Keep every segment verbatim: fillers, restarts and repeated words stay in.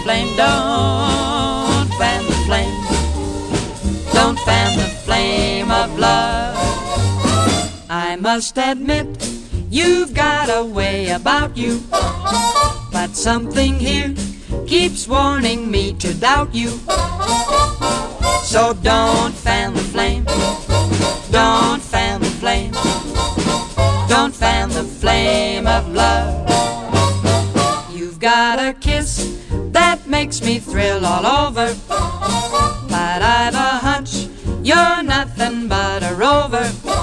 flame, don't fan the flame, don't fan the flame of love. I must admit, you've got a way about you, but something here keeps warning me to doubt you. So don't fan the flame, don't fan the flame, don't fan the flame of love. You've got a kiss that makes me thrill all over, but I've a hunch you're nothing but a rover.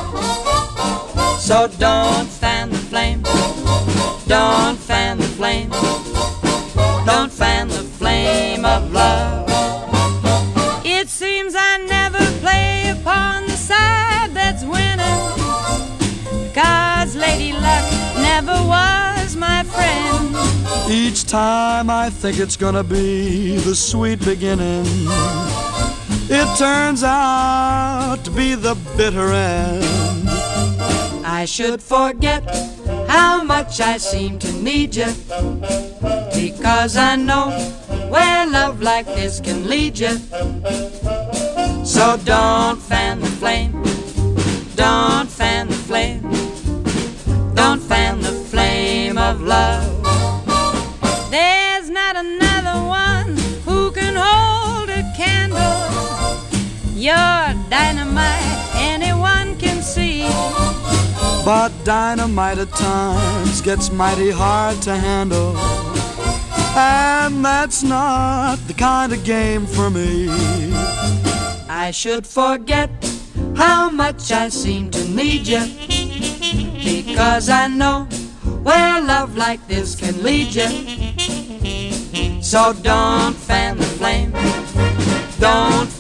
So don't fan the flame, don't fan the flame, don't fan the flame of love. It seems I never play upon the side that's winning, 'cause Lady Luck never was my friend. Each time I think it's gonna be the sweet beginning, it turns out to be the bitter end. I should forget how much I seem to need you, because I know where love like this can lead you. So don't fan the flame, don't fan the flame, don't fan the flame of love. There's not another one who can hold a candle. You're dynamite, anyone can see. But dynamite at times gets mighty hard to handle, and that's not the kind of game for me. I should forget how much I seem to need you, because I know where love like this can lead you. So don't fan the flame, don't